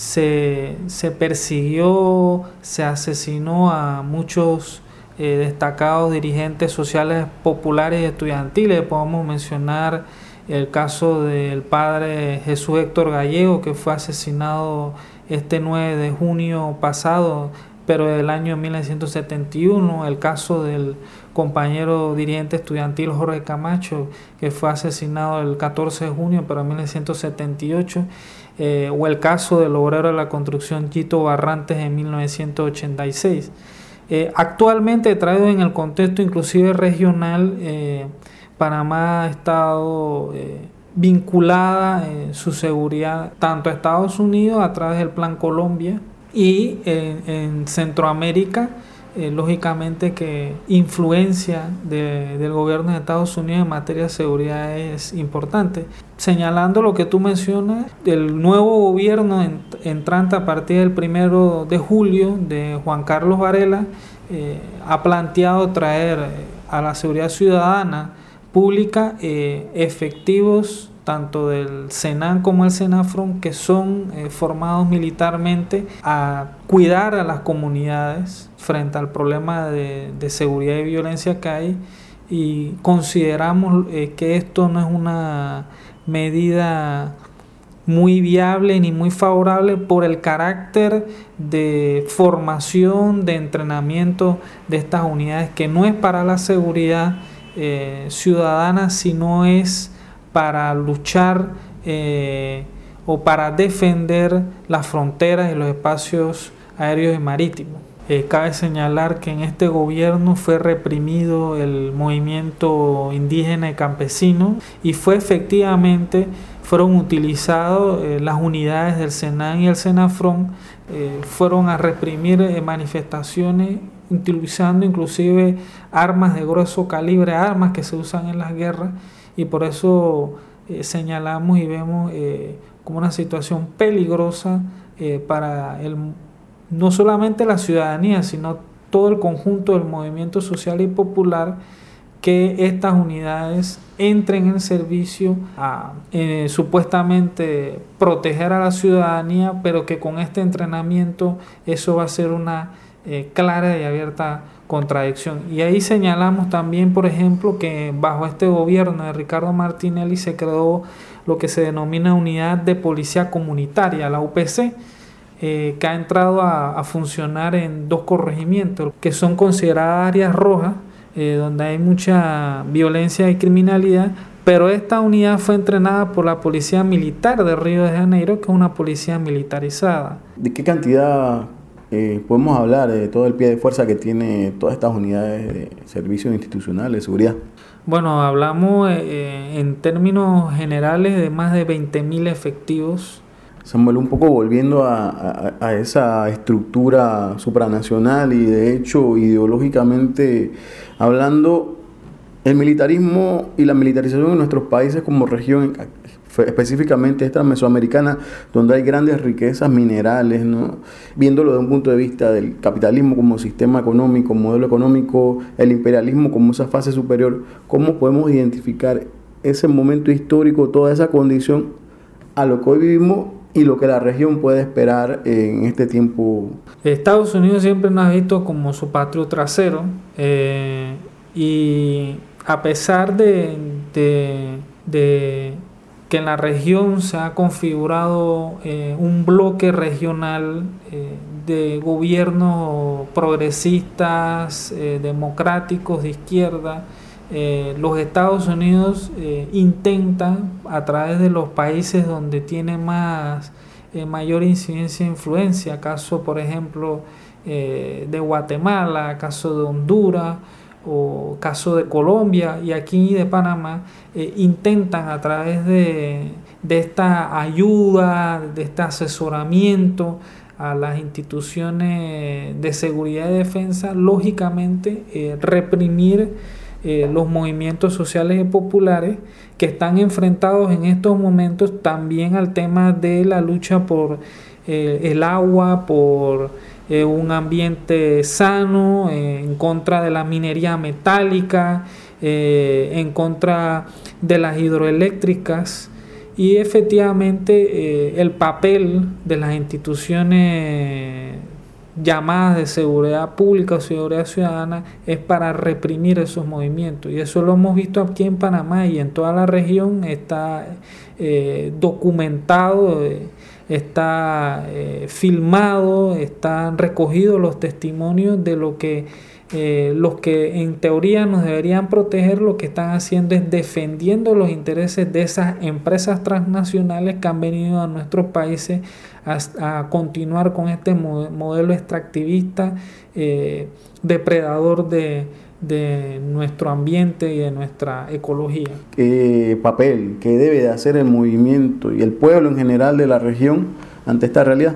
se, se persiguió, se asesinó a muchos eh, destacados dirigentes sociales, populares y estudiantiles. Podemos mencionar el caso del padre Jesús Héctor Gallego, que fue asesinado este nueve de junio pasado, pero del año mil novecientos setenta y uno, el caso del compañero dirigente estudiantil Jorge Camacho, que fue asesinado el catorce de junio, pero en mil novecientos setenta y ocho, eh, o el caso del obrero de la construcción Chito Barrantes en mil novecientos ochenta y seis. Eh, actualmente, traído en el contexto inclusive regional, eh, Panamá ha estado eh, vinculada en su seguridad tanto a Estados Unidos a través del Plan Colombia, y en, en Centroamérica, eh, lógicamente que influencia de, del gobierno de Estados Unidos en materia de seguridad es importante. Señalando lo que tú mencionas, el nuevo gobierno entrante a partir del primero de julio de Juan Carlos Varela eh, ha planteado traer a la seguridad ciudadana pública eh, efectivos tanto del SENAN como el SENAFRON, que son eh, formados militarmente a cuidar a las comunidades frente al problema de, de seguridad y violencia que hay, y consideramos eh, que esto no es una medida muy viable ni muy favorable por el carácter de formación, de entrenamiento de estas unidades, que no es para la seguridad eh, ciudadana, sino es para luchar eh, o para defender las fronteras y los espacios aéreos y marítimos. Eh, cabe señalar que en este gobierno fue reprimido el movimiento indígena y campesino y fue efectivamente, fueron utilizados eh, las unidades del SENAN y el SENAFRON, eh, fueron a reprimir eh, manifestaciones utilizando inclusive armas de grueso calibre, armas que se usan en las guerras, y por eso eh, señalamos y vemos eh, como una situación peligrosa eh, para el no solamente la ciudadanía, sino todo el conjunto del movimiento social y popular, que estas unidades entren en servicio a eh, supuestamente proteger a la ciudadanía, pero que con este entrenamiento eso va a ser una eh, clara y abierta contradicción. Y ahí señalamos también, por ejemplo, que bajo este gobierno de Ricardo Martinelli se creó lo que se denomina Unidad de Policía Comunitaria, la U P C, Eh, que ha entrado a, a funcionar en dos corregimientos que son consideradas áreas rojas, eh, donde hay mucha violencia y criminalidad, pero esta unidad fue entrenada por la Policía Militar de Río de Janeiro, que es una policía militarizada. ¿De qué cantidad eh, podemos hablar de todo el pie de fuerza que tiene todas estas unidades de servicios institucionales de seguridad? Bueno, hablamos eh, en términos generales de más de veinte mil efectivos. Samuel, un poco volviendo a, a, a esa estructura supranacional y de hecho ideológicamente hablando, el militarismo y la militarización en nuestros países como región, específicamente esta mesoamericana, donde hay grandes riquezas minerales, ¿no? Viéndolo desde un punto de vista del capitalismo como sistema económico, modelo económico, el imperialismo como esa fase superior, ¿cómo podemos identificar ese momento histórico, toda esa condición a lo que hoy vivimos y lo que la región puede esperar en este tiempo? Estados Unidos siempre nos ha visto como su patrio trasero, eh, y a pesar de, de, de que en la región se ha configurado eh, un bloque regional eh, de gobiernos progresistas, eh, democráticos, de izquierda, Eh, los Estados Unidos eh, intentan a través de los países donde tiene más eh, mayor incidencia e influencia, caso por ejemplo eh, de Guatemala, caso de Honduras o caso de Colombia y aquí de Panamá, eh, intentan a través de, de esta ayuda, de este asesoramiento a las instituciones de seguridad y defensa, lógicamente eh, reprimir Eh, los movimientos sociales y populares que están enfrentados en estos momentos también al tema de la lucha por eh, el agua, por eh, un ambiente sano, eh, en contra de la minería metálica, eh, en contra de las hidroeléctricas, y efectivamente eh, el papel de las instituciones llamadas de seguridad pública o seguridad ciudadana es para reprimir esos movimientos, y eso lo hemos visto aquí en Panamá y en toda la región. Está eh, documentado, eh, está eh, filmado, están recogidos los testimonios de lo que eh, los que en teoría nos deberían proteger, lo que están haciendo es defendiendo los intereses de esas empresas transnacionales que han venido a nuestros países a, a continuar con este modelo extractivista, eh, depredador de, de nuestro ambiente y de nuestra ecología. ¿Qué papel, qué debe de hacer el movimiento y el pueblo en general de la región ante esta realidad?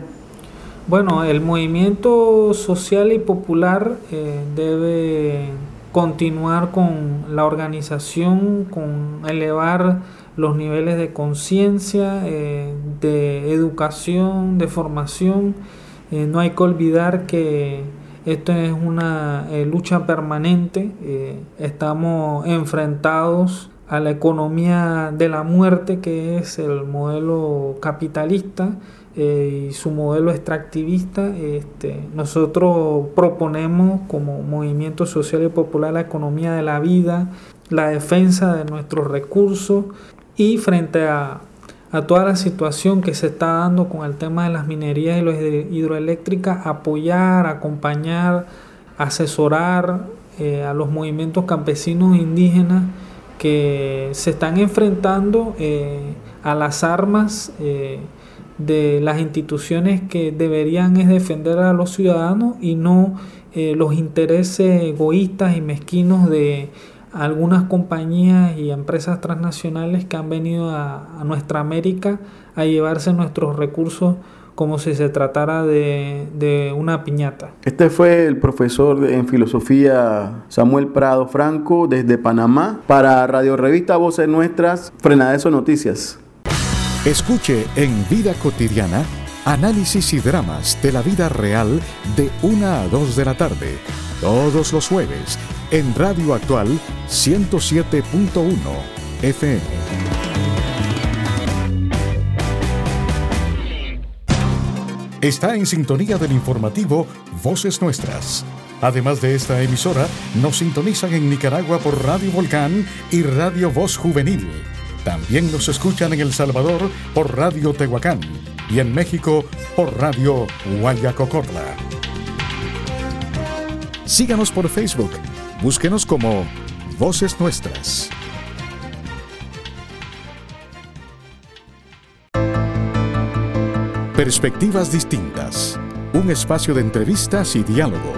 Bueno, el movimiento social y popular eh, debe continuar con la organización, con elevar los niveles de conciencia, eh, de educación, de formación. Eh, no hay que olvidar que esto es una eh, lucha permanente. Eh, estamos enfrentados a la economía de la muerte, que es el modelo capitalista eh, y su modelo extractivista. Este, nosotros proponemos como movimiento social y popular la economía de la vida, la defensa de nuestros recursos, y frente a, a toda la situación que se está dando con el tema de las minerías y las hidroeléctricas, apoyar, acompañar, asesorar eh, a los movimientos campesinos e indígenas que se están enfrentando eh, a las armas eh, de las instituciones que deberían es defender a los ciudadanos y no eh, los intereses egoístas y mezquinos de algunas compañías y empresas transnacionales que han venido a, a nuestra América a llevarse nuestros recursos como si se tratara de, de una piñata. Este fue el profesor en filosofía Samuel Prado Franco desde Panamá para Radio Revista Voces Nuestras, Frenadeso Noticias. Escuche en Vida Cotidiana análisis y dramas de la vida real de una a dos de la tarde, todos los jueves, en Radio Actual ciento siete punto uno F M. Está en sintonía del informativo Voces Nuestras. Además de esta emisora, nos sintonizan en Nicaragua por Radio Volcán y Radio Voz Juvenil. También nos escuchan en El Salvador por Radio Tehuacán y en México por Radio Guayacocorla. Síganos por Facebook. Búsquenos como Voces Nuestras. Perspectivas distintas. Un espacio de entrevistas y diálogo.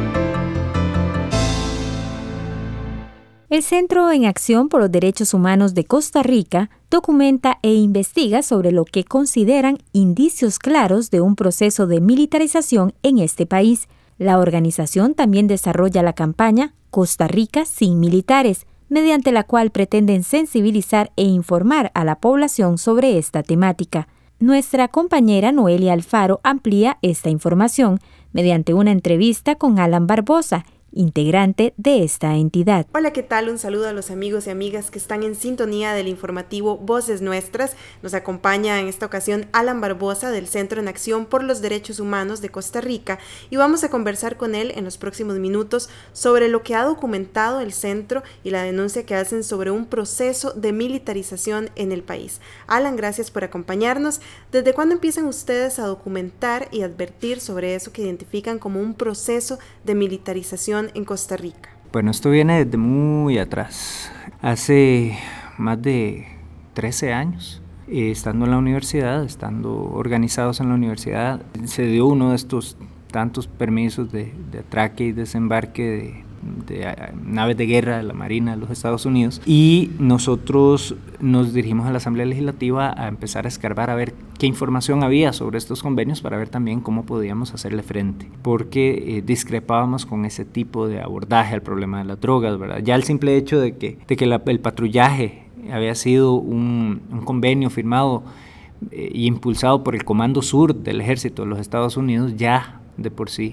El Centro en Acción por los Derechos Humanos de Costa Rica documenta e investiga sobre lo que consideran indicios claros de un proceso de militarización en este país. La organización también desarrolla la campaña Costa Rica sin militares, mediante la cual pretenden sensibilizar e informar a la población sobre esta temática. Nuestra compañera Noelia Alfaro amplía esta información mediante una entrevista con Alan Barbosa, integrante de esta entidad. Hola, ¿qué tal? Un saludo a los amigos y amigas que están en sintonía del informativo Voces Nuestras. Nos acompaña en esta ocasión Alan Barbosa del Centro en Acción por los Derechos Humanos de Costa Rica y vamos a conversar con él en los próximos minutos sobre lo que ha documentado el centro y la denuncia que hacen sobre un proceso de militarización en el país. Alan, gracias por acompañarnos. ¿Desde cuándo empiezan ustedes a documentar y advertir sobre eso que identifican como un proceso de militarización en Costa Rica? Bueno, esto viene desde muy atrás, hace más de trece años, eh, estando en la universidad, estando organizados en la universidad, se dio uno de estos tantos permisos de, de atraque y desembarque de de naves de guerra de la Marina de los Estados Unidos y nosotros nos dirigimos a la Asamblea Legislativa a empezar a escarbar a ver qué información había sobre estos convenios para ver también cómo podíamos hacerle frente, porque eh, discrepábamos con ese tipo de abordaje al problema de las drogas, ¿verdad? Ya el simple hecho de que, de que la, el patrullaje había sido un, un convenio firmado eh, y impulsado por el Comando Sur del Ejército de los Estados Unidos ya de por sí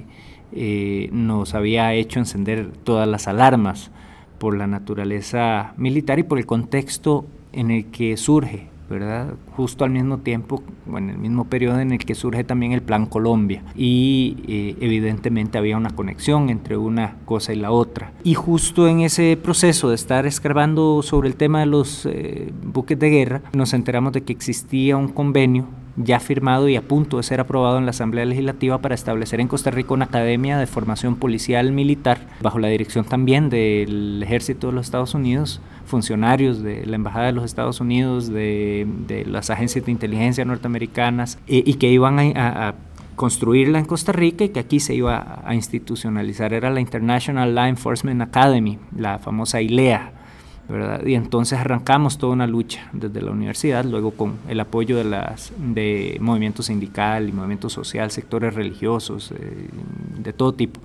Eh, nos había hecho encender todas las alarmas por la naturaleza militar y por el contexto en el que surge, ¿verdad? Justo al mismo tiempo, bueno, en el mismo periodo en el que surge también el Plan Colombia y eh, evidentemente había una conexión entre una cosa y la otra. Y justo en ese proceso de estar escarbando sobre el tema de los eh, buques de guerra, nos enteramos de que existía un convenio ya firmado y a punto de ser aprobado en la Asamblea Legislativa para establecer en Costa Rica una academia de formación policial militar bajo la dirección también del Ejército de los Estados Unidos, funcionarios de la Embajada de los Estados Unidos, de, de las agencias de inteligencia norteamericanas eh, y que iban a, a, a construirla en Costa Rica y que aquí se iba a institucionalizar. Era la International Law Enforcement Academy, la famosa I L E A, ¿verdad? Y entonces arrancamos toda una lucha desde la universidad, luego con el apoyo de las de movimiento sindical y movimiento social, sectores religiosos, eh, de todo tipo,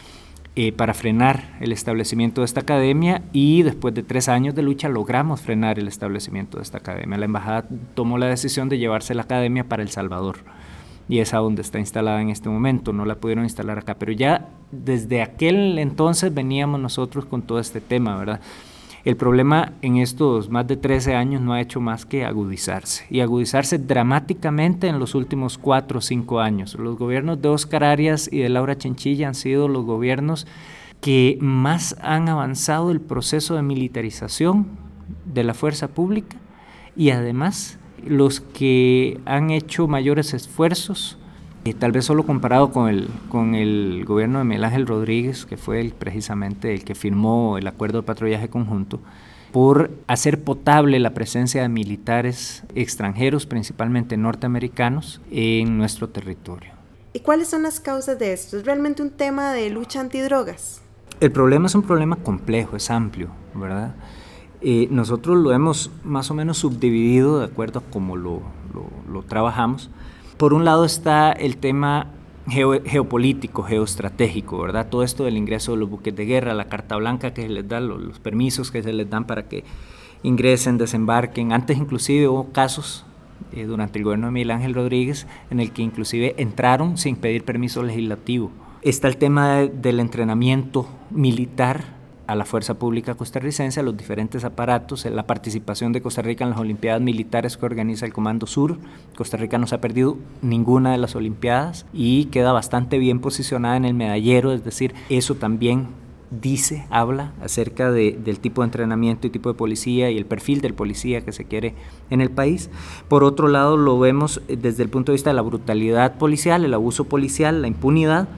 eh, para frenar el establecimiento de esta academia y después de tres años de lucha logramos frenar el establecimiento de esta academia. La embajada tomó la decisión de llevarse la academia para El Salvador y es a donde está instalada en este momento, no la pudieron instalar acá, pero ya desde aquel entonces veníamos nosotros con todo este tema, ¿verdad? El problema en estos más de trece años no ha hecho más que agudizarse, y agudizarse dramáticamente en los últimos cuatro o cinco años. Los gobiernos de Óscar Arias y de Laura Chinchilla han sido los gobiernos que más han avanzado el proceso de militarización de la fuerza pública y además los que han hecho mayores esfuerzos, eh, tal vez solo comparado con el, con el gobierno de Miguel Ángel Rodríguez, que fue el, precisamente el que firmó el acuerdo de patrullaje conjunto, por hacer potable la presencia de militares extranjeros, principalmente norteamericanos, en nuestro territorio. ¿Y cuáles son las causas de esto? ¿Es realmente un tema de lucha antidrogas? El problema es un problema complejo, es amplio, ¿verdad? Eh, nosotros lo hemos más o menos subdividido de acuerdo a cómo lo, lo, lo trabajamos. Por un lado está el tema geo, geopolítico, geoestratégico, ¿verdad? Todo esto del ingreso de los buques de guerra, la carta blanca que se les da, los, los permisos que se les dan para que ingresen, desembarquen. Antes inclusive hubo casos eh, durante el gobierno de Miguel Ángel Rodríguez en el que inclusive entraron sin pedir permiso legislativo. Está el tema de, del entrenamiento militar a la fuerza pública costarricense, a los diferentes aparatos, la participación de Costa Rica en las Olimpiadas Militares que organiza el Comando Sur. Costa Rica no se ha perdido ninguna de las Olimpiadas y queda bastante bien posicionada en el medallero, es decir, eso también dice, habla acerca de, del tipo de entrenamiento y tipo de policía y el perfil del policía que se quiere en el país. Por otro lado, lo vemos desde el punto de vista de la brutalidad policial, el abuso policial, la impunidad.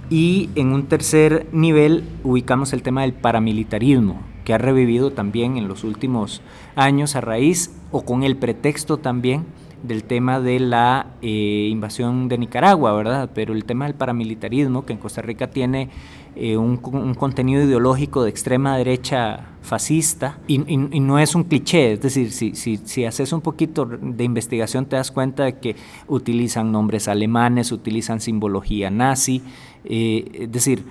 Y en un tercer nivel ubicamos el tema del paramilitarismo, que ha revivido también en los últimos años a raíz o con el pretexto también del tema de la eh, invasión de Nicaragua, ¿verdad? Pero el tema del paramilitarismo, que en Costa Rica tiene eh, un, un contenido ideológico de extrema derecha fascista y, y, y no es un cliché, es decir, si, si, si haces un poquito de investigación te das cuenta de que utilizan nombres alemanes, utilizan simbología nazi, eh, es decir,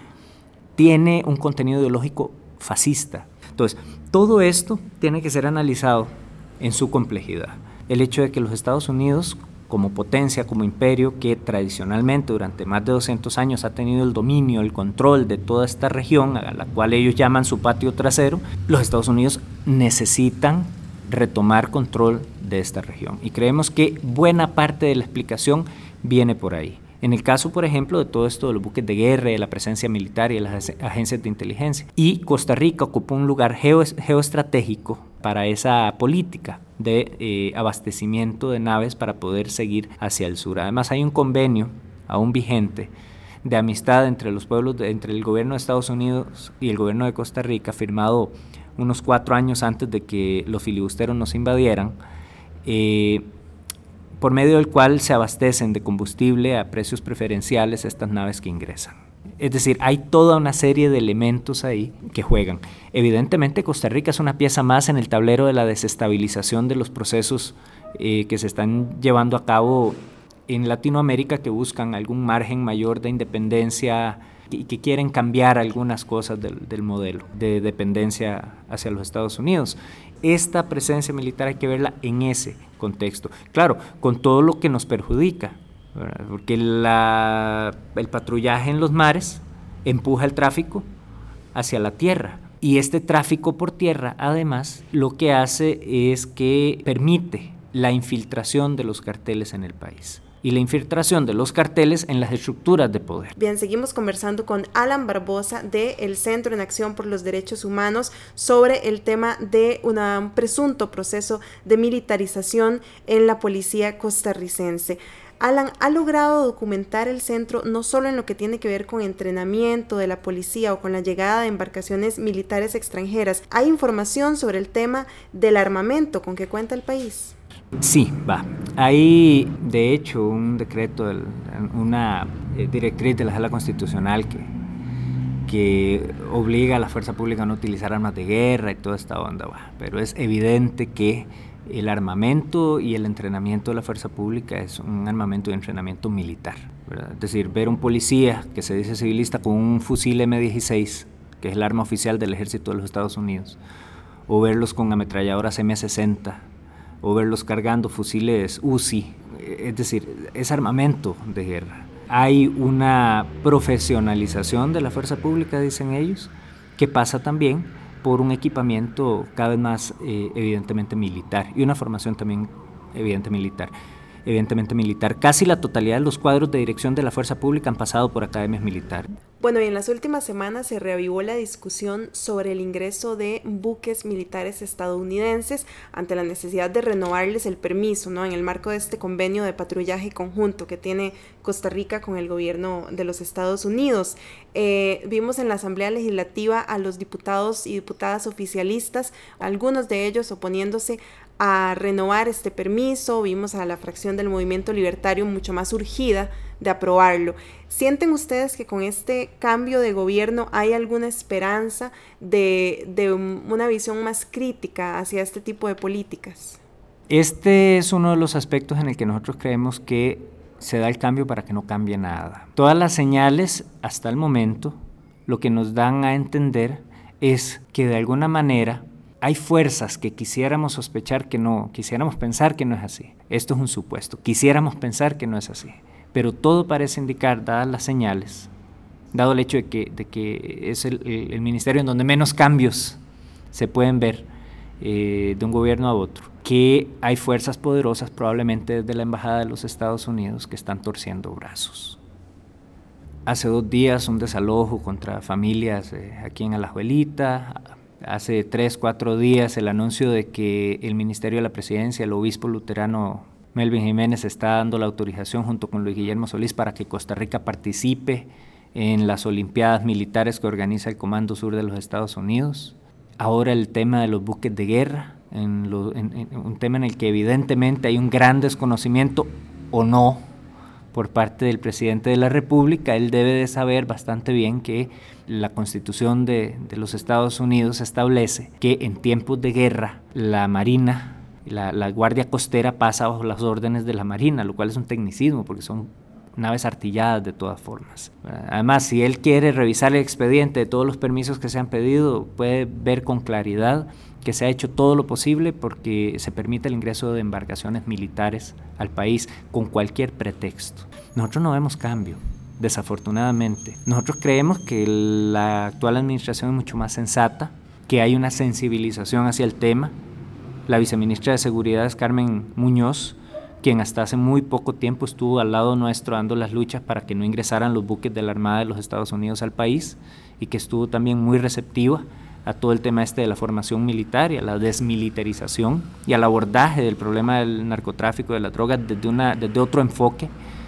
tiene un contenido ideológico fascista. Entonces, todo esto tiene que ser analizado en su complejidad. El hecho de que los Estados Unidos, como potencia, como imperio, que tradicionalmente durante más de doscientos años ha tenido el dominio, el control de toda esta región, a la cual ellos llaman su patio trasero, los Estados Unidos necesitan retomar control de esta región. Y creemos que buena parte de la explicación viene por ahí. En el caso, por ejemplo, de todo esto de los buques de guerra, de la presencia militar y de las agencias de inteligencia. Y Costa Rica ocupa un lugar geo, geoestratégico para esa política de eh, abastecimiento de naves para poder seguir hacia el sur. Además, hay un convenio aún vigente de amistad entre los pueblos, de, entre el gobierno de Estados Unidos y el gobierno de Costa Rica, firmado unos cuatro años antes de que los filibusteros nos invadieran, eh, por medio del cual se abastecen de combustible a precios preferenciales estas naves que ingresan. Es decir, hay toda una serie de elementos ahí que juegan. Evidentemente, Costa Rica es una pieza más en el tablero de la desestabilización de los procesos eh, que se están llevando a cabo en Latinoamérica, que buscan algún margen mayor de independencia y que quieren cambiar algunas cosas del, del modelo de dependencia hacia los Estados Unidos. Esta presencia militar hay que verla en ese contexto. Claro, con todo lo que nos perjudica, ¿verdad? Porque la, el patrullaje en los mares empuja el tráfico hacia la tierra. Y este tráfico por tierra, además, lo que hace es que permite la infiltración de los carteles en el país y la infiltración de los carteles en las estructuras de poder. Bien, seguimos conversando con Alan Barbosa del Centro en Acción por los Derechos Humanos sobre el tema de una, un presunto proceso de militarización en la policía costarricense. Alan, ¿ha logrado documentar el centro no solo en lo que tiene que ver con entrenamiento de la policía o con la llegada de embarcaciones militares extranjeras? ¿Hay información sobre el tema del armamento con que cuenta el país? Sí, va. Hay, de hecho, un decreto, una directriz de la Sala Constitucional que, que obliga a la fuerza pública a no utilizar armas de guerra y toda esta onda, va. Pero es evidente que el armamento y el entrenamiento de la fuerza pública es un armamento y entrenamiento militar, ¿verdad? Es decir, ver un policía que se dice civilista con un fusil eme dieciséis, que es el arma oficial del ejército de los Estados Unidos, o verlos con ametralladoras eme sesenta, o verlos cargando fusiles U Z I, es decir, es armamento de guerra. Hay una profesionalización de la fuerza pública, dicen ellos, que pasa también por un equipamiento cada vez más eh, evidentemente militar y una formación también evidente militar. evidentemente militar. Casi la totalidad de los cuadros de dirección de la fuerza pública han pasado por academias militares. Bueno, y en las últimas semanas se reavivó la discusión sobre el ingreso de buques militares estadounidenses ante la necesidad de renovarles el permiso, ¿no? En el marco de este convenio de patrullaje conjunto que tiene Costa Rica con el gobierno de los Estados Unidos. Eh, vimos en la Asamblea Legislativa a los diputados y diputadas oficialistas, algunos de ellos oponiéndose a renovar este permiso. Vimos a la fracción del Movimiento Libertario mucho más urgida de aprobarlo. ¿Sienten ustedes que con este cambio de gobierno hay alguna esperanza de, de una visión más crítica hacia este tipo de políticas? Este es uno de los aspectos en el que nosotros creemos que se da el cambio para que no cambie nada. Todas las señales hasta el momento lo que nos dan a entender es que de alguna manera hay fuerzas que quisiéramos sospechar que no, quisiéramos pensar que no es así. Esto es un supuesto, quisiéramos pensar que no es así. Pero todo parece indicar, dadas las señales, dado el hecho de que, de que es el, el, el ministerio en donde menos cambios se pueden ver eh, de un gobierno a otro, que hay fuerzas poderosas, probablemente desde la Embajada de los Estados Unidos, que están torciendo brazos. Hace dos días un desalojo contra familias eh, aquí en Alajuelita. Hace tres, cuatro días el anuncio de que el Ministerio de la Presidencia, el obispo luterano Melvin Jiménez, está dando la autorización junto con Luis Guillermo Solís para que Costa Rica participe en las Olimpiadas Militares que organiza el Comando Sur de los Estados Unidos. Ahora el tema de los buques de guerra, en lo, en, en un tema en el que evidentemente hay un gran desconocimiento o no por parte del presidente de la República. Él debe de saber bastante bien que la Constitución de, de los Estados Unidos establece que en tiempos de guerra la Marina, la, la Guardia Costera pasa bajo las órdenes de la Marina, lo cual es un tecnicismo porque son naves artilladas de todas formas. Además, si él quiere revisar el expediente de todos los permisos que se han pedido, puede ver con claridad que se ha hecho todo lo posible porque se permite el ingreso de embarcaciones militares al país con cualquier pretexto. Nosotros no vemos cambio, desafortunadamente. Nosotros creemos que la actual administración es mucho más sensata, que hay una sensibilización hacia el tema. La viceministra de Seguridad es Carmen Muñoz, quien hasta hace muy poco tiempo estuvo al lado nuestro dando las luchas para que no ingresaran los buques de la Armada de los Estados Unidos al país y que estuvo también muy receptiva a todo el tema este de la formación militar y a la desmilitarización y al abordaje del problema del narcotráfico, de las drogas desde, una, desde otro enfoque,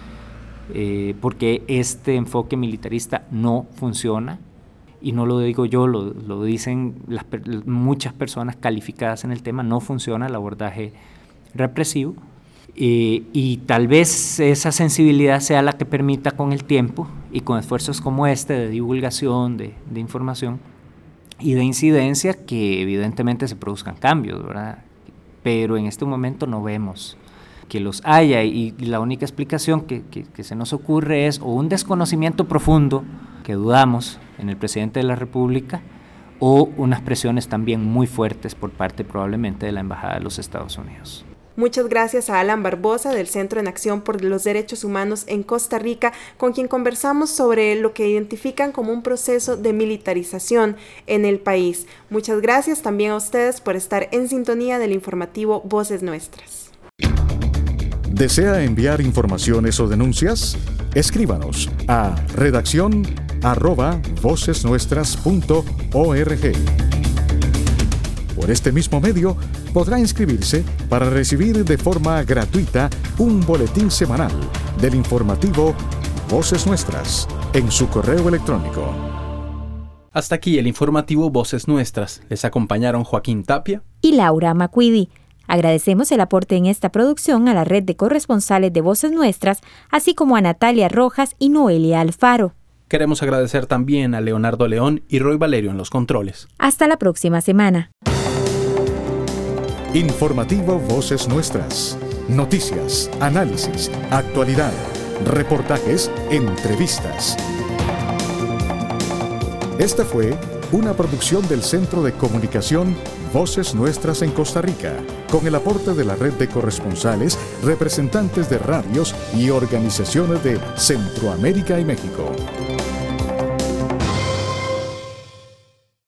eh, porque este enfoque militarista no funciona, y no lo digo yo, lo, lo dicen las, muchas personas calificadas en el tema. No funciona el abordaje represivo, eh, y tal vez esa sensibilidad sea la que permita con el tiempo y con esfuerzos como este de divulgación, de, de información y de incidencia, que evidentemente se produzcan cambios, ¿verdad? Pero en este momento no vemos que los haya, y, y la única explicación que, que, que se nos ocurre es o un desconocimiento profundo, que dudamos, en el presidente de la República, o unas presiones también muy fuertes por parte probablemente de la Embajada de los Estados Unidos. Muchas gracias a Alan Barbosa del Centro en Acción por los Derechos Humanos en Costa Rica, con quien conversamos sobre lo que identifican como un proceso de militarización en el país. Muchas gracias también a ustedes por estar en sintonía del informativo Voces Nuestras. ¿Desea enviar informaciones o denuncias? Escríbanos a redacción arroba vocesnuestras punto org. Por este mismo medio podrá inscribirse para recibir de forma gratuita un boletín semanal del informativo Voces Nuestras en su correo electrónico. Hasta aquí el informativo Voces Nuestras. Les acompañaron Joaquín Tapia y Laura Macuidi. Agradecemos el aporte en esta producción a la red de corresponsales de Voces Nuestras, así como a Natalia Rojas y Noelia Alfaro. Queremos agradecer también a Leonardo León y Roy Valerio en los controles. Hasta la próxima semana. Informativo Voces Nuestras. Noticias, análisis, actualidad, reportajes, entrevistas. Esta fue una producción del Centro de Comunicación Voces Nuestras en Costa Rica, con el aporte de la red de corresponsales, representantes de radios y organizaciones de Centroamérica y México.